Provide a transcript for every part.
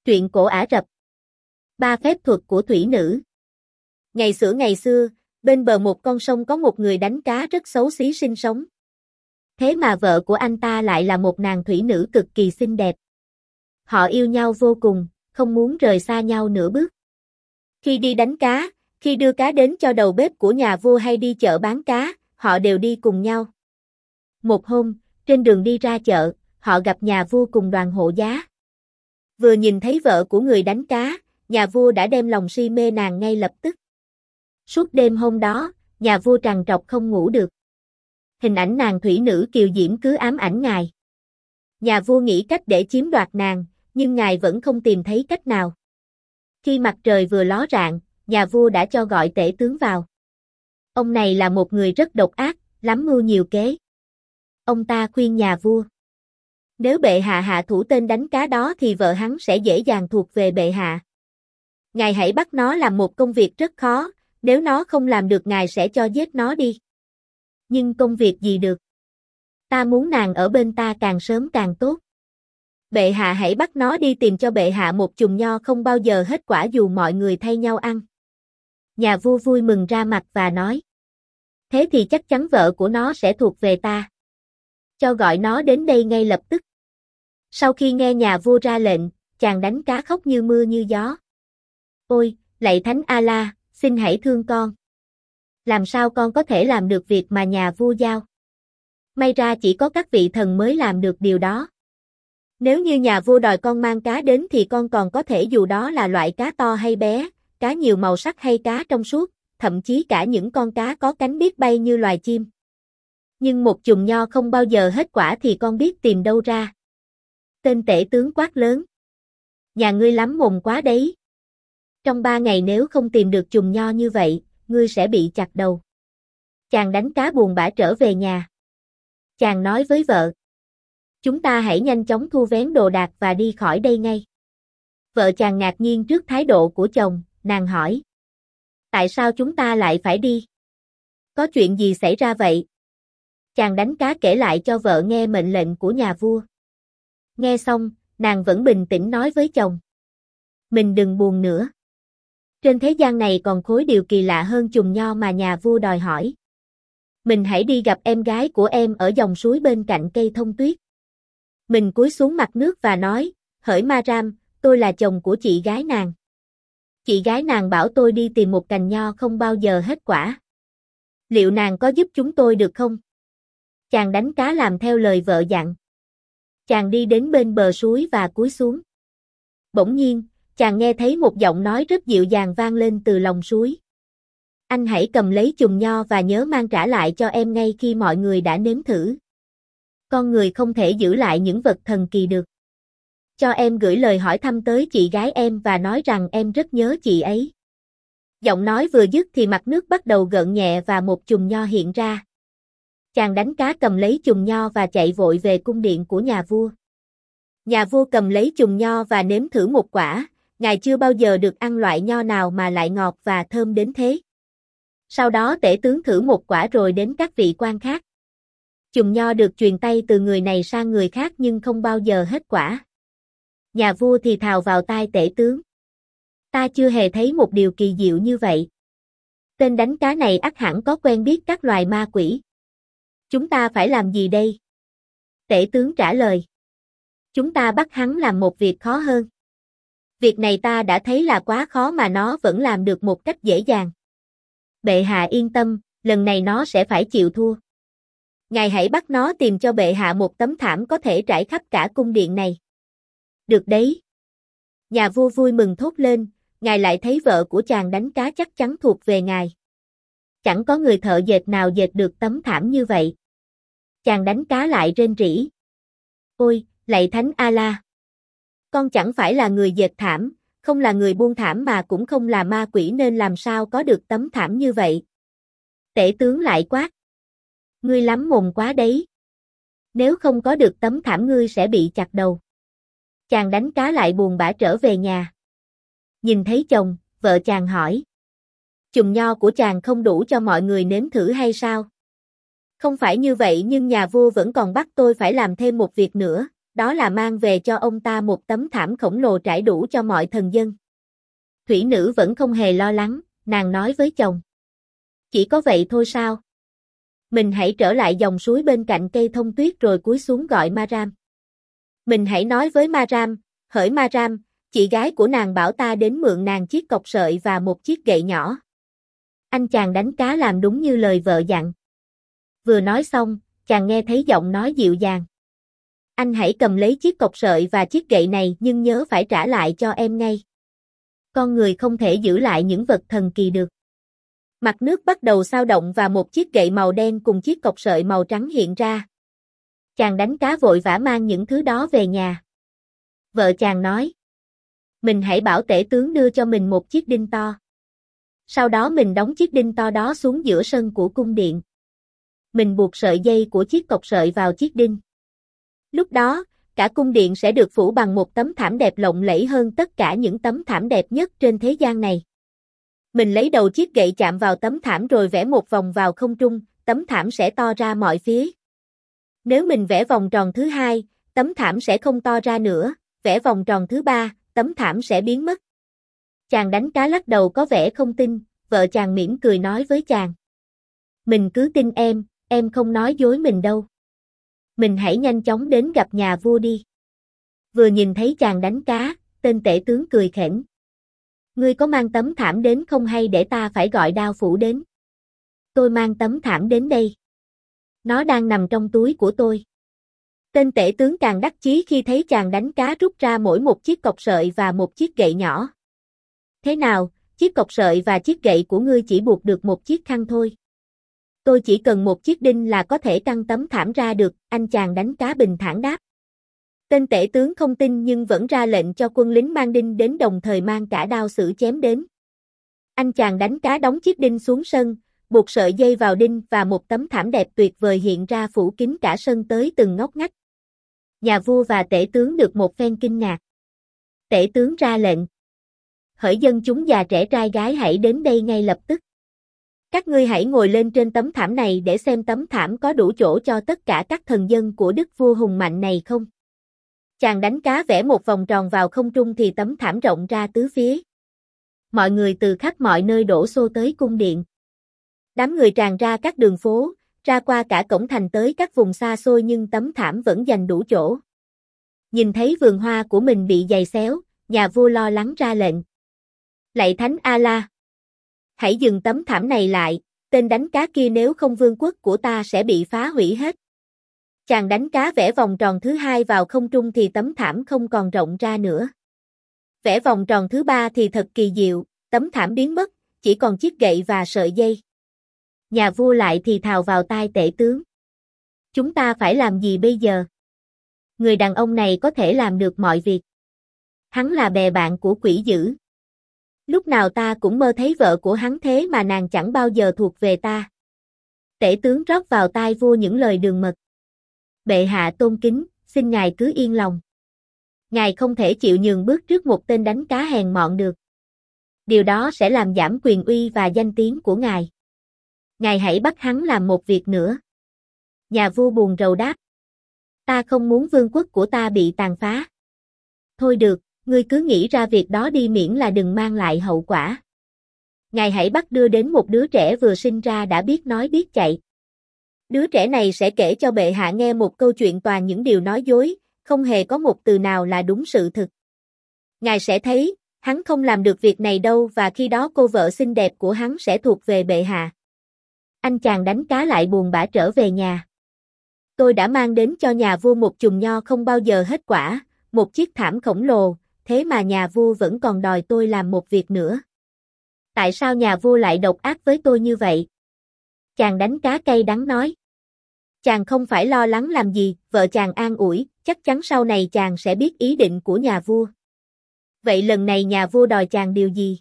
Truyện cổ Ả Rập. Ba phép thuật của thủy nữ. Ngày xưa, bên bờ một con sông có một người đánh cá rất xấu xí sinh sống. Thế mà vợ của anh ta lại là một nàng thủy nữ cực kỳ xinh đẹp. Họ yêu nhau vô cùng, không muốn rời xa nhau nửa bước. Khi đi đánh cá, khi đưa cá đến cho đầu bếp của nhà vua hay đi chợ bán cá, họ đều đi cùng nhau. Một hôm, trên đường đi ra chợ, họ gặp nhà vua cùng đoàn hộ giá. Vừa nhìn thấy vợ của người đánh cá, nhà vua đã đem lòng si mê nàng ngay lập tức. Suốt đêm hôm đó, nhà vua trằn trọc không ngủ được. Hình ảnh nàng thủy nữ kiều diễm cứ ám ảnh ngài. Nhà vua nghĩ cách để chiếm đoạt nàng, nhưng ngài vẫn không tìm thấy cách nào. Khi mặt trời vừa ló rạng, nhà vua đã cho gọi tể tướng vào. Ông này là một người rất độc ác, lắm mưu nhiều kế. Ông ta khuyên nhà vua: nếu bệ hạ hạ thủ tên đánh cá đó thì vợ hắn sẽ dễ dàng thuộc về bệ hạ. Ngài hãy bắt nó làm một công việc rất khó, nếu nó không làm được ngài sẽ cho giết nó đi. Nhưng công việc gì được? Ta muốn nàng ở bên ta càng sớm càng tốt. Bệ hạ hãy bắt nó đi tìm cho bệ hạ một chùm nho không bao giờ hết quả dù mọi người thay nhau ăn. Nhà vua vui mừng ra mặt và nói: thế thì chắc chắn vợ của nó sẽ thuộc về ta. Cho gọi nó đến đây ngay lập tức. Sau khi nghe nhà vua ra lệnh, chàng đánh cá khóc như mưa như gió. Ôi, lạy Thánh Allah, xin hãy thương con. Làm sao con có thể làm được việc mà nhà vua giao? May ra chỉ có các vị thần mới làm được điều đó. Nếu như nhà vua đòi con mang cá đến thì con còn có thể, dù đó là loại cá to hay bé, cá nhiều màu sắc hay cá trong suốt, thậm chí cả những con cá có cánh biết bay như loài chim. Nhưng một chùm nho không bao giờ hết quả thì con biết tìm đâu ra? Tên tể tướng quát lớn: nhà ngươi lắm mồm quá đấy. Trong 3 ngày nếu không tìm được chùm nho như vậy, ngươi sẽ bị chặt đầu. Chàng đánh cá buồn bã trở về nhà. Chàng nói với vợ: chúng ta hãy nhanh chóng thu vén đồ đạc và đi khỏi đây ngay. Vợ chàng ngạc nhiên trước thái độ của chồng, nàng hỏi: tại sao chúng ta lại phải đi? Có chuyện gì xảy ra vậy? Chàng đánh cá kể lại cho vợ nghe mệnh lệnh của nhà vua. Nghe xong, nàng vẫn bình tĩnh nói với chồng: mình đừng buồn nữa. Trên thế gian này còn khối điều kỳ lạ hơn chùm nho mà nhà vua đòi hỏi. Mình hãy đi gặp em gái của em ở dòng suối bên cạnh cây thông tuyết. Mình cúi xuống mặt nước và nói: hỡi Maram, tôi là chồng của chị gái nàng. Chị gái nàng bảo tôi đi tìm một cành nho không bao giờ hết quả. Liệu nàng có giúp chúng tôi được không? Chàng đánh cá làm theo lời vợ dặn. Chàng đi đến bên bờ suối và cúi xuống. Bỗng nhiên, chàng nghe thấy một giọng nói rất dịu dàng vang lên từ lòng suối. Anh hãy cầm lấy chùm nho và nhớ mang trả lại cho em ngay khi mọi người đã nếm thử. Con người không thể giữ lại những vật thần kỳ được. Cho em gửi lời hỏi thăm tới chị gái em và nói rằng em rất nhớ chị ấy. Giọng nói vừa dứt thì mặt nước bắt đầu gợn nhẹ và một chùm nho hiện ra. Chàng đánh cá cầm lấy chùm nho và chạy vội về cung điện của nhà vua. Nhà vua cầm lấy chùm nho và nếm thử một quả, ngài chưa bao giờ được ăn loại nho nào mà lại ngọt và thơm đến thế. Sau đó tể tướng thử một quả rồi đến các vị quan khác. Chùm nho được truyền tay từ người này sang người khác nhưng không bao giờ hết quả. Nhà vua thì thào vào tai tể tướng: ta chưa hề thấy một điều kỳ diệu như vậy. Tên đánh cá này ắt hẳn có quen biết các loài ma quỷ. Chúng ta phải làm gì đây? Tể tướng trả lời: chúng ta bắt hắn làm một việc khó hơn. Việc này ta đã thấy là quá khó mà nó vẫn làm được một cách dễ dàng. Bệ hạ yên tâm, lần này nó sẽ phải chịu thua. Ngài hãy bắt nó tìm cho bệ hạ một tấm thảm có thể trải khắp cả cung điện này. Được đấy. Nhà vua vui mừng thốt lên, ngài lại thấy vợ của chàng đánh cá chắc chắn thuộc về ngài. Chẳng có người thợ dệt nào dệt được tấm thảm như vậy. Chàng đánh cá lại rên rỉ: ôi, lạy Thánh Allah. Con chẳng phải là người dệt thảm, không là người buôn thảm mà cũng không là ma quỷ nên làm sao có được tấm thảm như vậy. Tể tướng lại quát: ngươi lắm mồm quá đấy. Nếu không có được tấm thảm ngươi sẽ bị chặt đầu. Chàng đánh cá lại buồn bã trở về nhà. Nhìn thấy chồng, vợ chàng hỏi: chùm nho của chàng không đủ cho mọi người nếm thử hay sao? Không phải như vậy nhưng nhà vua vẫn còn bắt tôi phải làm thêm một việc nữa, đó là mang về cho ông ta một tấm thảm khổng lồ trải đủ cho mọi thần dân. Thủy nữ vẫn không hề lo lắng, nàng nói với chồng. Chỉ có vậy thôi sao? Mình hãy trở lại dòng suối bên cạnh cây thông tuyết rồi cúi xuống gọi Maram. Mình hãy nói với Maram, hỡi Maram, chị gái của nàng bảo ta đến mượn nàng chiếc cọc sợi và một chiếc gậy nhỏ. Anh chàng đánh cá làm đúng như lời vợ dặn. Vừa nói xong, chàng nghe thấy giọng nói dịu dàng. Anh hãy cầm lấy chiếc cọc sợi và chiếc gậy này nhưng nhớ phải trả lại cho em ngay. Con người không thể giữ lại những vật thần kỳ được. Mặt nước bắt đầu xao động và một chiếc gậy màu đen cùng chiếc cọc sợi màu trắng hiện ra. Chàng đánh cá vội vã mang những thứ đó về nhà. Vợ chàng nói. Mình hãy bảo tể tướng đưa cho mình một chiếc đinh to. Sau đó mình đóng chiếc đinh to đó xuống giữa sân của cung điện. Mình buộc sợi dây của chiếc cọc sợi vào chiếc đinh. Lúc đó, cả cung điện sẽ được phủ bằng một tấm thảm đẹp lộng lẫy hơn tất cả những tấm thảm đẹp nhất trên thế gian này. Mình lấy đầu chiếc gậy chạm vào tấm thảm rồi vẽ một vòng vào không trung, tấm thảm sẽ to ra mọi phía. Nếu mình vẽ vòng tròn thứ hai, tấm thảm sẽ không to ra nữa, vẽ vòng tròn thứ ba, tấm thảm sẽ biến mất. Chàng đánh cá lắc đầu có vẻ không tin, vợ chàng mỉm cười nói với chàng. Mình cứ tin em không nói dối mình đâu. Mình hãy nhanh chóng đến gặp nhà vua đi. Vừa nhìn thấy chàng đánh cá, tên tể tướng cười khểnh. Ngươi có mang tấm thảm đến không hay để ta phải gọi đao phủ đến? Tôi mang tấm thảm đến đây. Nó đang nằm trong túi của tôi. Tên tể tướng càng đắc chí khi thấy chàng đánh cá rút ra mỗi một chiếc cọc sợi và một chiếc gậy nhỏ. Thế nào, chiếc cọc sợi và chiếc gậy của ngươi chỉ buộc được một chiếc khăn thôi. Tôi chỉ cần một chiếc đinh là có thể căng tấm thảm ra được, anh chàng đánh cá bình thản đáp. Tên tể tướng không tin nhưng vẫn ra lệnh cho quân lính mang đinh đến đồng thời mang cả đao xử chém đến. Anh chàng đánh cá đóng chiếc đinh xuống sân, buộc sợi dây vào đinh và một tấm thảm đẹp tuyệt vời hiện ra phủ kín cả sân tới từng ngóc ngách. Nhà vua và tể tướng được một phen kinh ngạc. Tể tướng ra lệnh. Hỡi dân chúng già trẻ trai gái hãy đến đây ngay lập tức. Các ngươi hãy ngồi lên trên tấm thảm này để xem tấm thảm có đủ chỗ cho tất cả các thần dân của đức vua hùng mạnh này không. Chàng đánh cá vẽ một vòng tròn vào không trung thì tấm thảm rộng ra tứ phía. Mọi người từ khắp mọi nơi đổ xô tới cung điện. Đám người tràn ra các đường phố, ra qua cả cổng thành tới các vùng xa xôi nhưng tấm thảm vẫn dành đủ chỗ. Nhìn thấy vườn hoa của mình bị giày xéo, nhà vua lo lắng ra lệnh. Lạy Thánh Allah! Hãy dừng tấm thảm này lại, tên đánh cá kia nếu không vương quốc của ta sẽ bị phá hủy hết. Chàng đánh cá vẽ vòng tròn thứ hai vào không trung thì tấm thảm không còn rộng ra nữa. Vẽ vòng tròn thứ ba thì thật kỳ diệu, tấm thảm biến mất, chỉ còn chiếc gậy và sợi dây. Nhà vua lại thì thào vào tai tể tướng. Chúng ta phải làm gì bây giờ? Người đàn ông này có thể làm được mọi việc. Hắn là bè bạn của quỷ dữ. Lúc nào ta cũng mơ thấy vợ của hắn thế mà nàng chẳng bao giờ thuộc về ta. Tể tướng rót vào tai vua những lời đường mật. Bệ hạ tôn kính, xin ngài cứ yên lòng. Ngài không thể chịu nhường bước trước một tên đánh cá hèn mọn được. Điều đó sẽ làm giảm quyền uy và danh tiếng của ngài. Ngài hãy bắt hắn làm một việc nữa. Nhà vua buồn rầu đáp. Ta không muốn vương quốc của ta bị tàn phá. Thôi được, ngươi cứ nghĩ ra việc đó đi miễn là đừng mang lại hậu quả. Ngài hãy bắt đưa đến một đứa trẻ vừa sinh ra đã biết nói biết chạy. Đứa trẻ này sẽ kể cho bệ hạ nghe một câu chuyện toàn những điều nói dối, không hề có một từ nào là đúng sự thực. Ngài sẽ thấy, hắn không làm được việc này đâu và khi đó cô vợ xinh đẹp của hắn sẽ thuộc về bệ hạ. Anh chàng đánh cá lại buồn bã trở về nhà. Tôi đã mang đến cho nhà vua một chùm nho không bao giờ hết quả, một chiếc thảm khổng lồ, thế mà nhà vua vẫn còn đòi tôi làm một việc nữa. Tại sao nhà vua lại độc ác với tôi như vậy? Chàng đánh cá cay đắng nói. Chàng không phải lo lắng làm gì, vợ chàng an ủi, chắc chắn sau này chàng sẽ biết ý định của nhà vua. Vậy lần này nhà vua đòi chàng điều gì?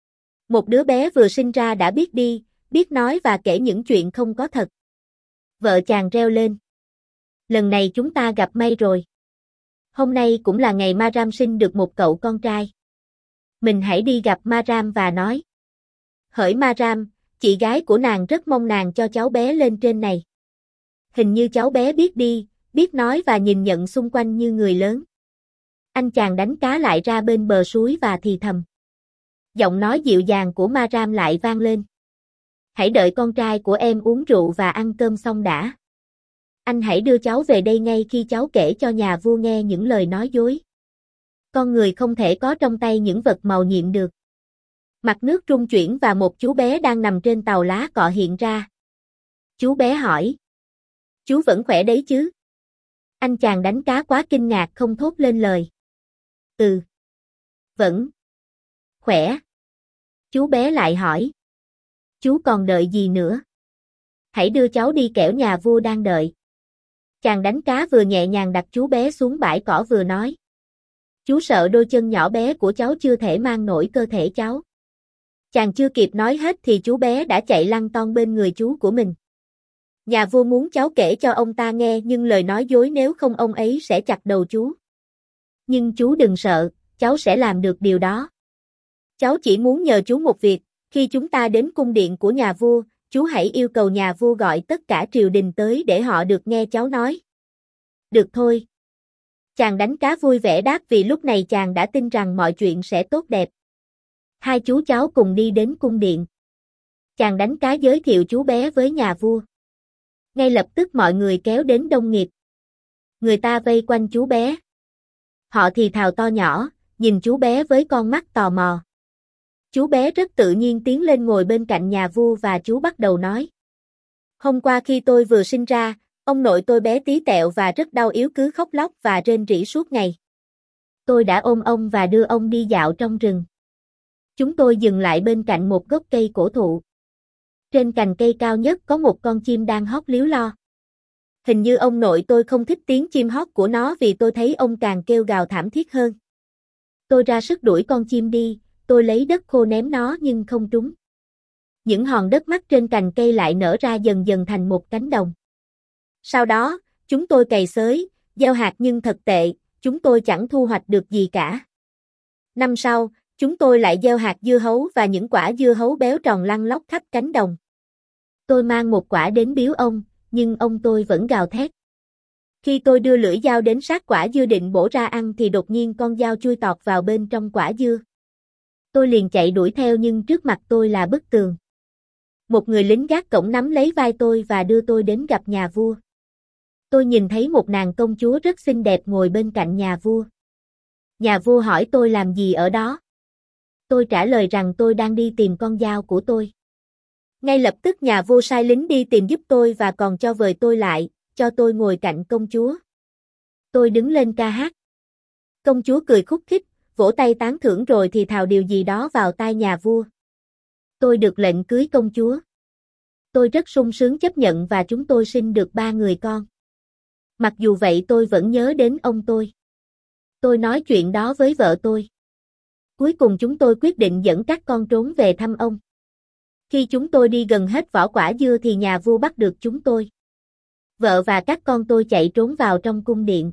Một đứa bé vừa sinh ra đã biết đi, biết nói và kể những chuyện không có thật. Vợ chàng reo lên. Lần này chúng ta gặp may rồi. Hôm nay cũng là ngày Maram sinh được một cậu con trai. Mình hãy đi gặp Maram và nói. Hỡi Maram, chị gái của nàng rất mong nàng cho cháu bé lên trên này. Hình như cháu bé biết đi, biết nói và nhìn nhận xung quanh như người lớn. Anh chàng đánh cá lại ra bên bờ suối và thì thầm. Giọng nói dịu dàng của Maram lại vang lên. Hãy đợi con trai của em uống rượu và ăn cơm xong đã. Anh hãy đưa cháu về đây ngay khi cháu kể cho nhà vua nghe những lời nói dối. Con người không thể có trong tay những vật màu nhiệm được. Mặt nước rung chuyển và một chú bé đang nằm trên tàu lá cọ hiện ra. Chú bé hỏi. Chú vẫn khỏe đấy chứ? Anh chàng đánh cá quá kinh ngạc không thốt lên lời. Ừ. Vẫn. Khỏe. Chú bé lại hỏi. Chú còn đợi gì nữa? Hãy đưa cháu đi kẻo nhà vua đang đợi. Chàng đánh cá vừa nhẹ nhàng đặt chú bé xuống bãi cỏ vừa nói. Chú sợ đôi chân nhỏ bé của cháu chưa thể mang nổi cơ thể cháu. Chàng chưa kịp nói hết thì chú bé đã chạy lăn ton bên người chú của mình. Nhà vua muốn cháu kể cho ông ta nghe nhưng lời nói dối nếu không ông ấy sẽ chặt đầu chú. Nhưng chú đừng sợ, cháu sẽ làm được điều đó. Cháu chỉ muốn nhờ chú một việc, khi chúng ta đến cung điện của nhà vua, chú hãy yêu cầu nhà vua gọi tất cả triều đình tới để họ được nghe cháu nói. Được thôi. Chàng đánh cá vui vẻ đáp vì lúc này chàng đã tin rằng mọi chuyện sẽ tốt đẹp. Hai chú cháu cùng đi đến cung điện. Chàng đánh cá giới thiệu chú bé với nhà vua. Ngay lập tức mọi người kéo đến đông nghịt. Người ta vây quanh chú bé. Họ thì thào to nhỏ, nhìn chú bé với con mắt tò mò. Chú bé rất tự nhiên tiến lên ngồi bên cạnh nhà vua và chú bắt đầu nói. Hôm qua khi tôi vừa sinh ra, ông nội tôi bé tí tẹo và rất đau yếu cứ khóc lóc và rên rỉ suốt ngày. Tôi đã ôm ông và đưa ông đi dạo trong rừng. Chúng tôi dừng lại bên cạnh một gốc cây cổ thụ. Trên cành cây cao nhất có một con chim đang hót líu lo. Hình như ông nội tôi không thích tiếng chim hót của nó vì tôi thấy ông càng kêu gào thảm thiết hơn. Tôi ra sức đuổi con chim đi, tôi lấy đất khô ném nó nhưng không trúng. Những hòn đất mắt trên cành cây lại nở ra dần dần thành một cánh đồng. Sau đó, chúng tôi cày xới, gieo hạt nhưng thật tệ, chúng tôi chẳng thu hoạch được gì cả. Năm sau, chúng tôi lại gieo hạt dưa hấu và những quả dưa hấu béo tròn lăn lóc khắp cánh đồng. Tôi mang một quả đến biếu ông, nhưng ông tôi vẫn gào thét. Khi tôi đưa lưỡi dao đến sát quả dưa định bổ ra ăn thì đột nhiên con dao chui tọt vào bên trong quả dưa. Tôi liền chạy đuổi theo nhưng trước mặt tôi là bức tường. Một người lính gác cổng nắm lấy vai tôi và đưa tôi đến gặp nhà vua. Tôi nhìn thấy một nàng công chúa rất xinh đẹp ngồi bên cạnh nhà vua. Nhà vua hỏi tôi làm gì ở đó. Tôi trả lời rằng tôi đang đi tìm con dao của tôi. Ngay lập tức nhà vua sai lính đi tìm giúp tôi và còn cho vời tôi lại, cho tôi ngồi cạnh công chúa. Tôi đứng lên ca hát. Công chúa cười khúc khích, vỗ tay tán thưởng rồi thì thào điều gì đó vào tai nhà vua. Tôi được lệnh cưới công chúa. Tôi rất sung sướng chấp nhận và chúng tôi sinh được 3 người con. Mặc dù vậy tôi vẫn nhớ đến ông tôi. Tôi nói chuyện đó với vợ tôi. Cuối cùng chúng tôi quyết định dẫn các con trốn về thăm ông. Khi chúng tôi đi gần hết vỏ quả dưa thì nhà vua bắt được chúng tôi. Vợ và các con tôi chạy trốn vào trong cung điện.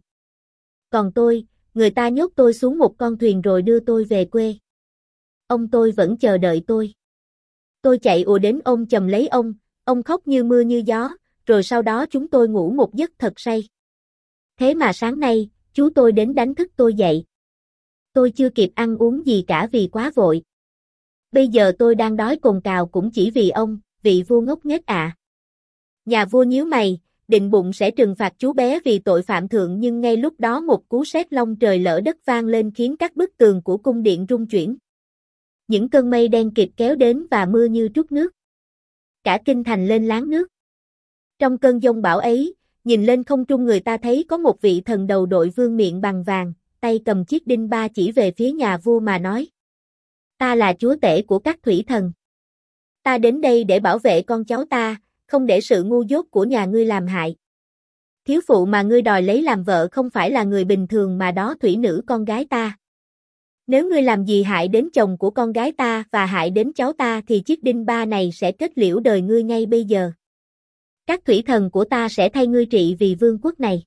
Còn tôi, người ta nhốt tôi xuống một con thuyền rồi đưa tôi về quê. Ông tôi vẫn chờ đợi tôi. Tôi chạy ùa đến ôm chầm lấy ông khóc như mưa như gió, rồi sau đó chúng tôi ngủ một giấc thật say. Thế mà sáng nay, chú tôi đến đánh thức tôi dậy. Tôi chưa kịp ăn uống gì cả vì quá vội. Bây giờ tôi đang đói cồn cào cũng chỉ vì ông, vị vua ngốc nghếch ạ. Nhà vua nhíu mày, định bụng sẽ trừng phạt chú bé vì tội phạm thượng nhưng ngay lúc đó một cú sét long trời lỡ đất vang lên khiến các bức tường của cung điện rung chuyển. Những cơn mây đen kịt kéo đến và mưa như trút nước. Cả kinh thành lên láng nước. Trong cơn giông bão ấy, nhìn lên không trung người ta thấy có một vị thần đầu đội vương miện bằng vàng, tay cầm chiếc đinh ba chỉ về phía nhà vua mà nói. Ta là chúa tể của các thủy thần. Ta đến đây để bảo vệ con cháu ta, không để sự ngu dốt của nhà ngươi làm hại. Thiếu phụ mà ngươi đòi lấy làm vợ không phải là người bình thường mà đó thủy nữ con gái ta. Nếu ngươi làm gì hại đến chồng của con gái ta và hại đến cháu ta thì chiếc đinh ba này sẽ kết liễu đời ngươi ngay bây giờ. Các thủy thần của ta sẽ thay ngươi trị vì vương quốc này.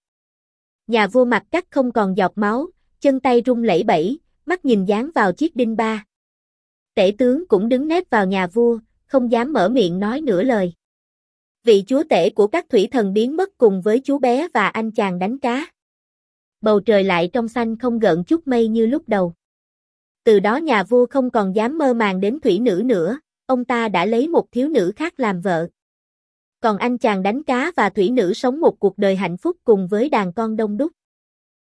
Nhà vua mặt cắt không còn giọt máu, chân tay run lẩy bẩy, mắt nhìn dán vào chiếc đinh ba. Tể tướng cũng đứng nép vào nhà vua, không dám mở miệng nói nửa lời. Vị chúa tể của các thủy thần biến mất cùng với chú bé và anh chàng đánh cá. Bầu trời lại trong xanh không gợn chút mây như lúc đầu. Từ đó nhà vua không còn dám mơ màng đến thủy nữ nữa, ông ta đã lấy một thiếu nữ khác làm vợ. Còn anh chàng đánh cá và thủy nữ sống một cuộc đời hạnh phúc cùng với đàn con đông đúc.